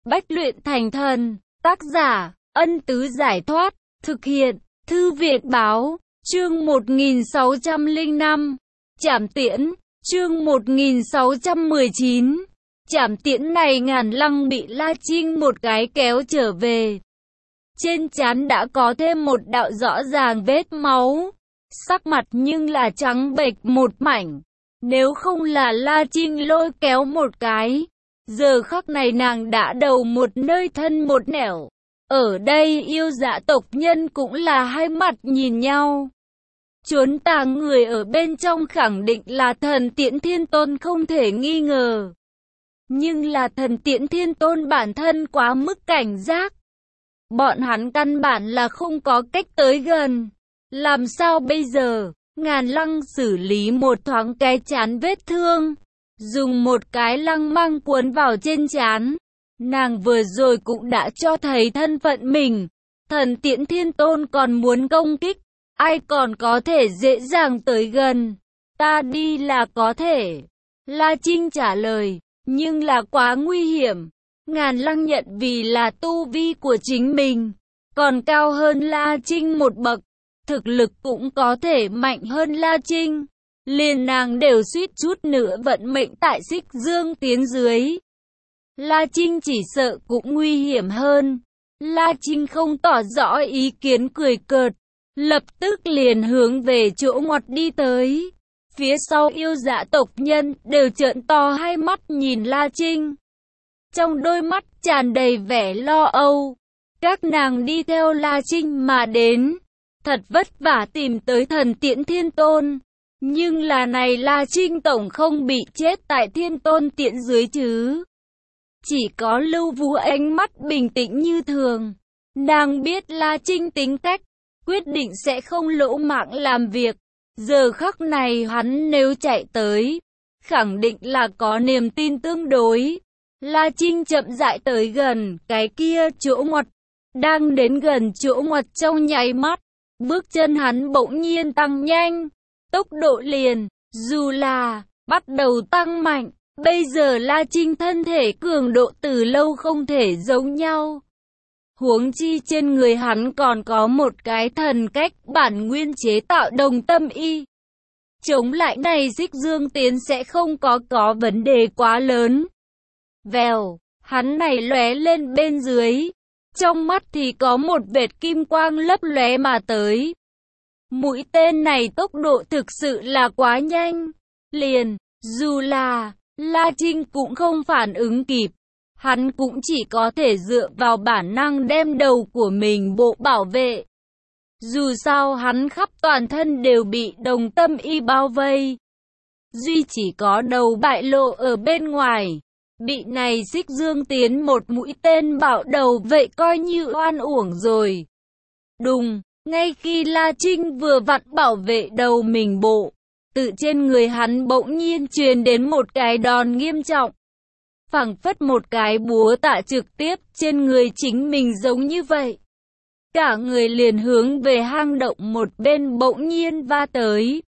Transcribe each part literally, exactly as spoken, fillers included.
Bách luyện thành thần. Tác giả, Ân Tứ Giải Thoát. Thực hiện, Thư Việt Báo. Chương một nghìn sáu trăm lẻ năm. Trảm tiễn. Chương một nghìn sáu trăm mười chín. Trảm tiễn này Ngàn Lăng bị La Trinh một cái kéo trở về. Trên trán đã có thêm một đạo rõ ràng vết máu. Sắc mặt nhưng là trắng bệch một mảnh. Nếu không là La Trinh lôi kéo một cái, giờ khắc này nàng đã đầu một nơi thân một nẻo. Ở đây yêu dạ tộc nhân cũng là hai mặt nhìn nhau. Chuốn tàng người ở bên trong khẳng định là thần Tiễn Thiên Tôn không thể nghi ngờ. Nhưng là thần Tiễn Thiên Tôn bản thân quá mức cảnh giác. Bọn hắn căn bản là không có cách tới gần. Làm sao bây giờ? Ngàn Lăng xử lý một thoáng cái chán vết thương. Dùng một cái lăng măng cuốn vào trên trán. Nàng vừa rồi cũng đã cho thấy thân phận mình. Thần Tiễn Thiên Tôn còn muốn công kích. Ai còn có thể dễ dàng tới gần? Ta đi là có thể. La Trinh trả lời. Nhưng là quá nguy hiểm. Ngàn Lăng nhận vì là tu vi của chính mình còn cao hơn La Trinh một bậc. Thực lực cũng có thể mạnh hơn La Trinh. Liền nàng đều suýt chút nữa vận mệnh tại Xích Dương Tiến dưới. La Trinh chỉ sợ cũng nguy hiểm hơn. La Trinh không tỏ rõ ý kiến cười cợt. Lập tức liền hướng về chỗ ngoặt đi tới. Phía sau yêu dạ tộc nhân đều trợn to hai mắt nhìn La Trinh. Trong đôi mắt tràn đầy vẻ lo âu. Các nàng đi theo La Trinh mà đến. Thật vất vả tìm tới thần Tiễn Thiên Tôn. Nhưng là này La Trinh tổng không bị chết tại Thiên Tôn Tiễn dưới chứ. Chỉ có Lưu Vũ ánh mắt bình tĩnh như thường. Nàng biết La Trinh tính cách, quyết định sẽ không lỗ mạng làm việc. Giờ khắc này hắn nếu chạy tới, khẳng định là có niềm tin tương đối. La Trinh chậm rãi tới gần cái kia chỗ ngoặt. Đang đến gần chỗ ngoặt trong nháy mắt, bước chân hắn bỗng nhiên tăng nhanh. Tốc độ liền, dù là, bắt đầu tăng mạnh. Bây giờ La Trinh thân thể cường độ từ lâu không thể giống nhau. Huống chi trên người hắn còn có một cái thần cách bản nguyên chế tạo đồng tâm y. Chống lại này Xích Dương Tiến sẽ không có có vấn đề quá lớn. Vèo, hắn này lóe lên bên dưới. Trong mắt thì có một vệt kim quang lấp lóe mà tới. Mũi tên này tốc độ thực sự là quá nhanh. Liền, dù là La Trinh cũng không phản ứng kịp. Hắn cũng chỉ có thể dựa vào bản năng đem đầu của mình bộ bảo vệ. Dù sao hắn khắp toàn thân đều bị đồng tâm y bao vây. Duy chỉ có đầu bại lộ ở bên ngoài. Bị này Xích Dương Tiến một mũi tên bạo đầu vậy coi như oan uổng rồi. Đùng, ngay khi La Trinh vừa vặn bảo vệ đầu mình bộ, tự trên người hắn bỗng nhiên truyền đến một cái đòn nghiêm trọng. Phảng phất một cái búa tạ trực tiếp trên người chính mình giống như vậy. Cả người liền hướng về hang động một bên bỗng nhiên va tới.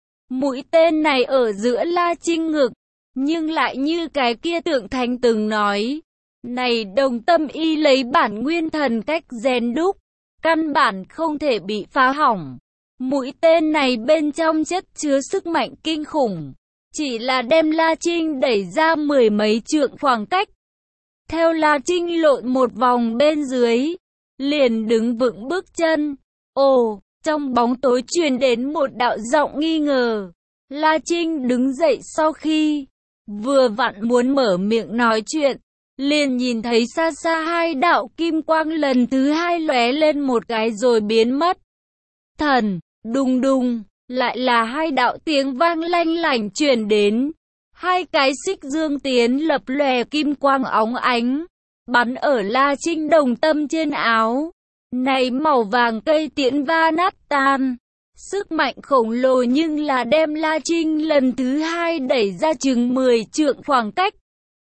Mũi tên này ở giữa La Trinh ngực, nhưng lại như cái kia tượng thánh từng nói. Này đồng tâm y lấy bản nguyên thần cách rèn đúc, căn bản không thể bị phá hỏng. Mũi tên này bên trong chất chứa sức mạnh kinh khủng. Chỉ là đem La Trinh đẩy ra mười mấy trượng khoảng cách. Theo La Trinh lộn một vòng bên dưới, liền đứng vững bước chân. Ồ, trong bóng tối truyền đến một đạo giọng nghi ngờ. La Trinh đứng dậy sau khi vừa vặn muốn mở miệng nói chuyện, liền nhìn thấy xa xa hai đạo kim quang lần thứ hai lóe lên một cái rồi biến mất. Thần, đùng đùng, lại là hai đạo tiếng vang lanh lảnh truyền đến. Hai cái Xích Dương Tiến lập lòe kim quang óng ánh, bắn ở La Trinh đồng tâm trên áo. Này màu vàng cây tiễn va nát tan. Sức mạnh khổng lồ nhưng là đem La Trinh lần thứ hai đẩy ra chừng mười trượng khoảng cách.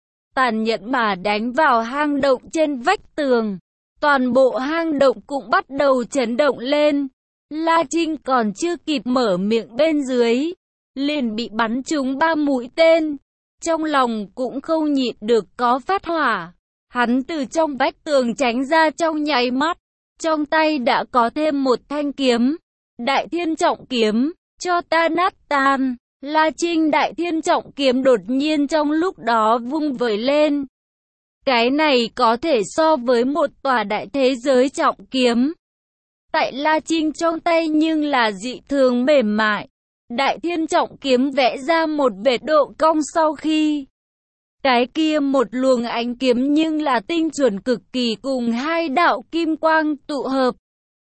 Tàn nhẫn mà đánh vào hang động trên vách tường. Toàn bộ hang động cũng bắt đầu chấn động lên. La Trinh còn chưa kịp mở miệng bên dưới, liền bị bắn trúng ba mũi tên. Trong lòng cũng không nhịn được có phát hỏa. Hắn từ trong vách tường tránh ra trong nháy mắt, trong tay đã có thêm một thanh kiếm. Đại Thiên Trọng Kiếm, cho ta nát tan. La Trinh Đại Thiên Trọng Kiếm đột nhiên trong lúc đó vung vẩy lên. Cái này có thể so với một tòa đại thế giới trọng kiếm. Tại La Trinh trong tay nhưng là dị thường mềm mại. Đại Thiên Trọng Kiếm vẽ ra một vệt độ cong sau khi. Cái kia một luồng ánh kiếm nhưng là tinh chuẩn cực kỳ cùng hai đạo kim quang tụ hợp.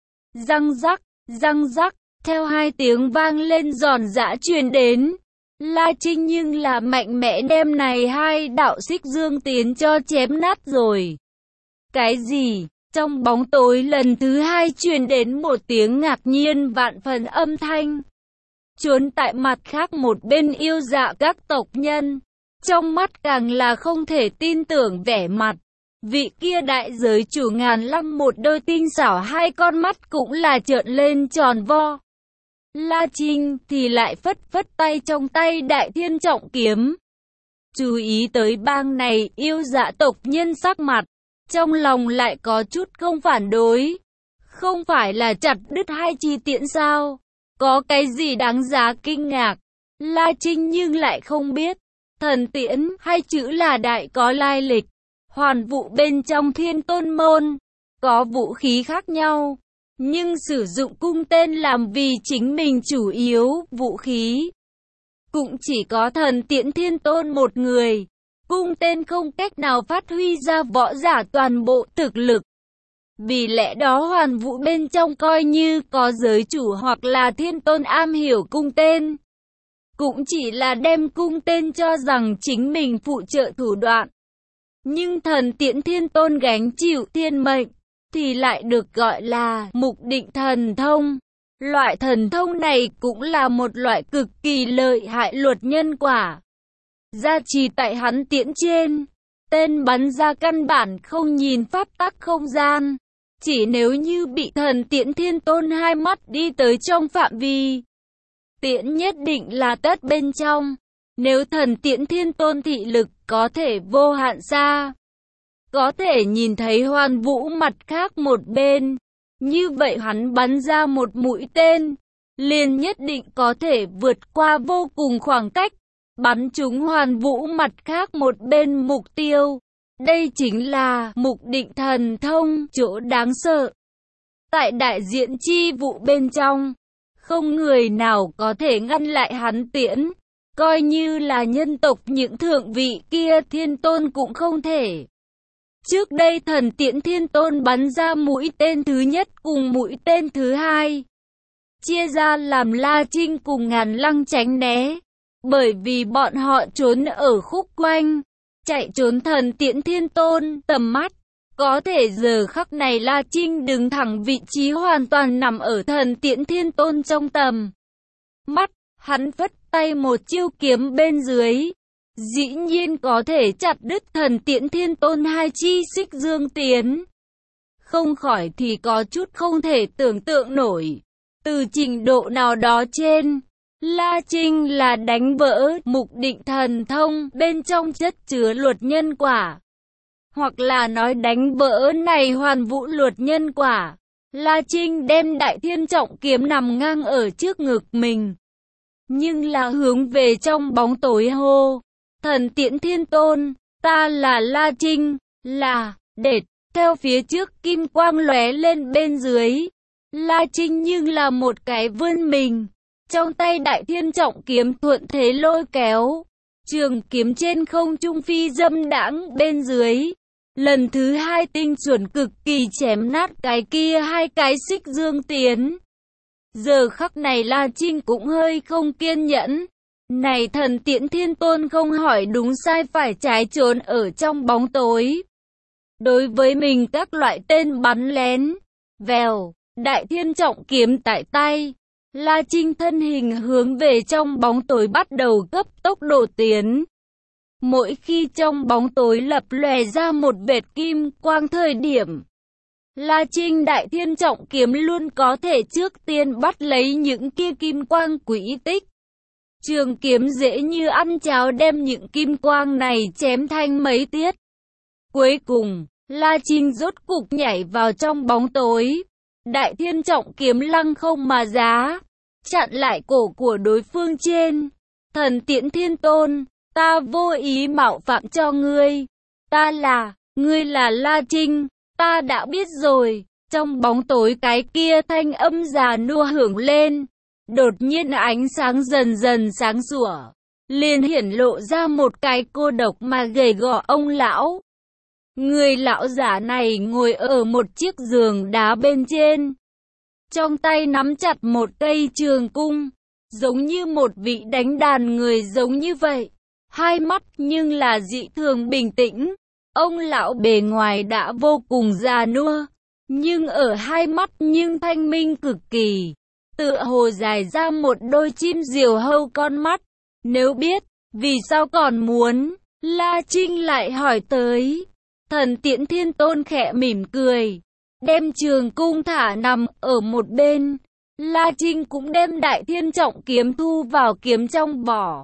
Răng rắc, răng rắc, theo hai tiếng vang lên giòn giã truyền đến. La Trinh nhưng là mạnh mẽ đem này hai đạo xích dương tiến cho chém nát rồi. Cái gì? Trong bóng tối lần thứ hai truyền đến một tiếng ngạc nhiên vạn phần âm thanh. Trốn tại mặt khác một bên yêu dạ các tộc nhân. Trong mắt càng là không thể tin tưởng vẻ mặt. Vị kia đại giới chủ ngàn lăng một đôi tinh xảo hai con mắt cũng là trợn lên tròn vo. La Trinh thì lại phất phất tay trong tay Đại Thiên Trọng Kiếm. Chú ý tới bang này yêu dạ tộc nhân sắc mặt. Trong lòng lại có chút không phản đối. Không phải là chặt đứt hai chi tiễn sao? Có cái gì đáng giá kinh ngạc? La Trinh nhưng lại không biết. Thần tiễn hai chữ là đại có lai lịch. Hoàn vũ bên trong Thiên Tôn môn. Có vũ khí khác nhau. Nhưng sử dụng cung tên làm vì chính mình chủ yếu vũ khí. Cũng chỉ có thần tiễn Thiên Tôn một người. Cung tên không cách nào phát huy ra võ giả toàn bộ thực lực. Vì lẽ đó hoàn vũ bên trong coi như có giới chủ hoặc là Thiên Tôn am hiểu cung tên. Cũng chỉ là đem cung tên cho rằng chính mình phụ trợ thủ đoạn. Nhưng thần tiễn Thiên Tôn gánh chịu thiên mệnh, thì lại được gọi là mục định thần thông. Loại thần thông này cũng là một loại cực kỳ lợi hại luật nhân quả. Gia trì tại hắn tiễn trên, tên bắn ra căn bản không nhìn pháp tắc không gian. Chỉ nếu như bị thần tiễn Thiên Tôn hai mắt đi tới trong phạm vi, tiễn nhất định là tất bên trong. Nếu thần tiễn Thiên Tôn thị lực có thể vô hạn xa, có thể nhìn thấy hoàn vũ mặt khác một bên, như vậy hắn bắn ra một mũi tên, liền nhất định có thể vượt qua vô cùng khoảng cách, bắn trúng hoàn vũ mặt khác một bên mục tiêu. Đây chính là mục định thần thông, chỗ đáng sợ. Tại đại diện chi vụ bên trong, không người nào có thể ngăn lại hắn tiễn, coi như là nhân tộc những thượng vị kia Thiên Tôn cũng không thể. Trước đây thần tiễn Thiên Tôn bắn ra mũi tên thứ nhất cùng mũi tên thứ hai, chia ra làm La Trinh cùng Ngàn Lăng tránh né, bởi vì bọn họ trốn ở khúc quanh, chạy trốn thần tiễn Thiên Tôn tầm mắt. Có thể giờ khắc này La Trinh đứng thẳng vị trí hoàn toàn nằm ở thần tiễn Thiên Tôn trong tầm mắt, hắn phất tay một chiêu kiếm bên dưới. Dĩ nhiên có thể chặt đứt thần tiễn Thiên Tôn hai chi xích dương tiến. Không khỏi thì có chút không thể tưởng tượng nổi. Từ trình độ nào đó trên, La Trinh là đánh vỡ mục định thần thông bên trong chất chứa luật nhân quả. Hoặc là nói đánh vỡ này hoàn vũ luật nhân quả. La Trinh đem Đại Thiên Trọng Kiếm nằm ngang ở trước ngực mình. Nhưng là hướng về trong bóng tối hô. Thần tiễn Thiên Tôn, ta là La Trinh, là, đệt, theo phía trước kim quang lóe lên bên dưới. La Trinh nhưng là một cái vươn mình, trong tay Đại Thiên Trọng Kiếm thuận thế lôi kéo. Trường kiếm trên không trung phi dâm đãng bên dưới. Lần thứ hai tinh chuẩn cực kỳ chém nát cái kia hai cái xích dương tiến. Giờ khắc này La Trinh cũng hơi không kiên nhẫn. Này thần tiễn Thiên Tôn không hỏi đúng sai phải trái trốn ở trong bóng tối. Đối với mình các loại tên bắn lén, vèo, Đại Thiên Trọng Kiếm tại tay. La Trinh thân hình hướng về trong bóng tối bắt đầu gấp tốc độ tiến. Mỗi khi trong bóng tối lập lòe ra một vệt kim quang thời điểm, La Trinh Đại Thiên Trọng Kiếm luôn có thể trước tiên bắt lấy những kia kim quang quỹ tích. Trường kiếm dễ như ăn cháo đem những kim quang này chém thành mấy tiết. Cuối cùng, La Trinh rốt cục nhảy vào trong bóng tối. Đại Thiên Trọng kiếm lăng không mà giá, chặn lại cổ của đối phương trên. Thần Tiễn Thiên Tôn, ta vô ý mạo phạm cho ngươi. Ta là, ngươi là La Trinh, ta đã biết rồi. Trong bóng tối cái kia thanh âm già nua hưởng lên. Đột nhiên ánh sáng dần dần sáng sủa, liền hiển lộ ra một cái cô độc mà gầy gò ông lão. Người lão giả này ngồi ở một chiếc giường đá bên trên, trong tay nắm chặt một cây trường cung, giống như một vị đánh đàn người giống như vậy. Hai mắt nhưng là dị thường bình tĩnh. Ông lão bề ngoài đã vô cùng già nua, nhưng ở hai mắt nhưng thanh minh cực kỳ, tựa hồ dài ra một đôi chim diều hâu con mắt. Nếu biết, vì sao còn muốn? La Trinh lại hỏi tới. Thần Tiễn Thiên Tôn khẽ mỉm cười, đem trường cung thả nằm ở một bên. La Trinh cũng đem Đại Thiên Trọng kiếm thu vào kiếm trong vỏ.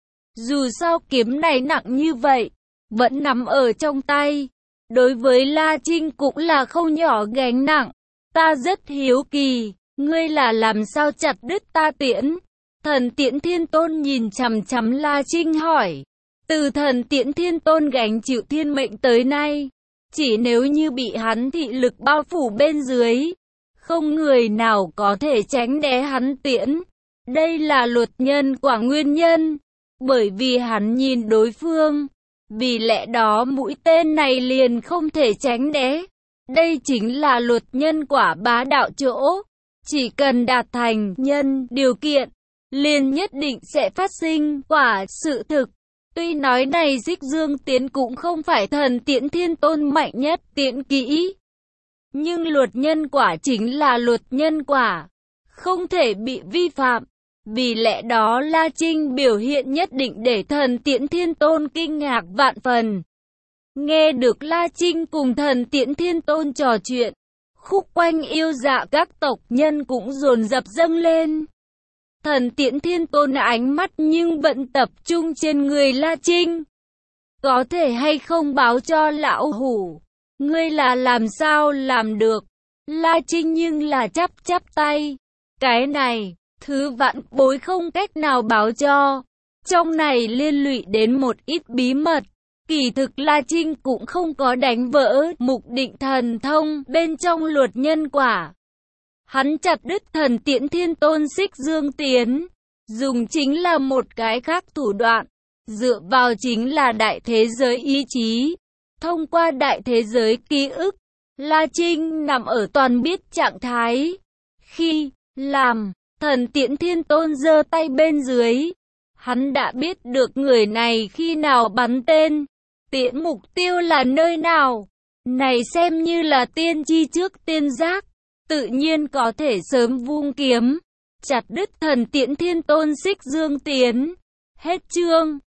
Dù sao kiếm này nặng như vậy, vẫn nằm ở trong tay. Đối với La Trinh cũng là không nhỏ gánh nặng. Ta rất hiếu kỳ, ngươi là làm sao chặt đứt ta tiễn? Thần Tiễn Thiên Tôn nhìn chằm chằm La Trinh hỏi. Từ thần Tiễn Thiên Tôn gánh chịu thiên mệnh tới nay, chỉ nếu như bị hắn thị lực bao phủ bên dưới, không người nào có thể tránh né hắn tiễn. Đây là luật nhân quả nguyên nhân, bởi vì hắn nhìn đối phương, vì lẽ đó mũi tên này liền không thể tránh né. Đây chính là luật nhân quả bá đạo chỗ, chỉ cần đạt thành nhân điều kiện, liền nhất định sẽ phát sinh quả sự thực. Tuy nói này Xích Dương Tiễn cũng không phải thần Tiễn Thiên Tôn mạnh nhất tiễn kỹ, nhưng luật nhân quả chính là luật nhân quả, không thể bị vi phạm. Vì lẽ đó La Trinh biểu hiện nhất định để thần Tiễn Thiên Tôn kinh ngạc vạn phần. Nghe được La Trinh cùng thần Tiễn Thiên Tôn trò chuyện, khúc quanh yêu dạ các tộc nhân cũng dồn dập dâng lên. Thần Tiễn Thiên Tôn ánh mắt nhưng vẫn tập trung trên người La Trinh. Có thể hay không báo cho lão hủ, ngươi là làm sao làm được? La Trinh nhưng là chắp chắp tay. Cái này, thứ vạn bối không cách nào báo cho. Trong này liên lụy đến một ít bí mật. Kỳ thực La Trinh cũng không có đánh vỡ mục định thần thông bên trong luật nhân quả. Hắn chặt đứt thần Tiễn Thiên Tôn Xích Dương Tiễn, dùng chính là một cái khác thủ đoạn, dựa vào chính là đại thế giới ý chí. Thông qua đại thế giới ký ức, La Trinh nằm ở toàn biết trạng thái. Khi làm, thần Tiễn Thiên Tôn giơ tay bên dưới, hắn đã biết được người này khi nào bắn tên, tiễn mục tiêu là nơi nào. Này xem như là tiên tri trước tiên giác, tự nhiên có thể sớm vung kiếm, chặt đứt thần Tiễn Thiên Tôn Xích Dương Tiễn. Hết chương.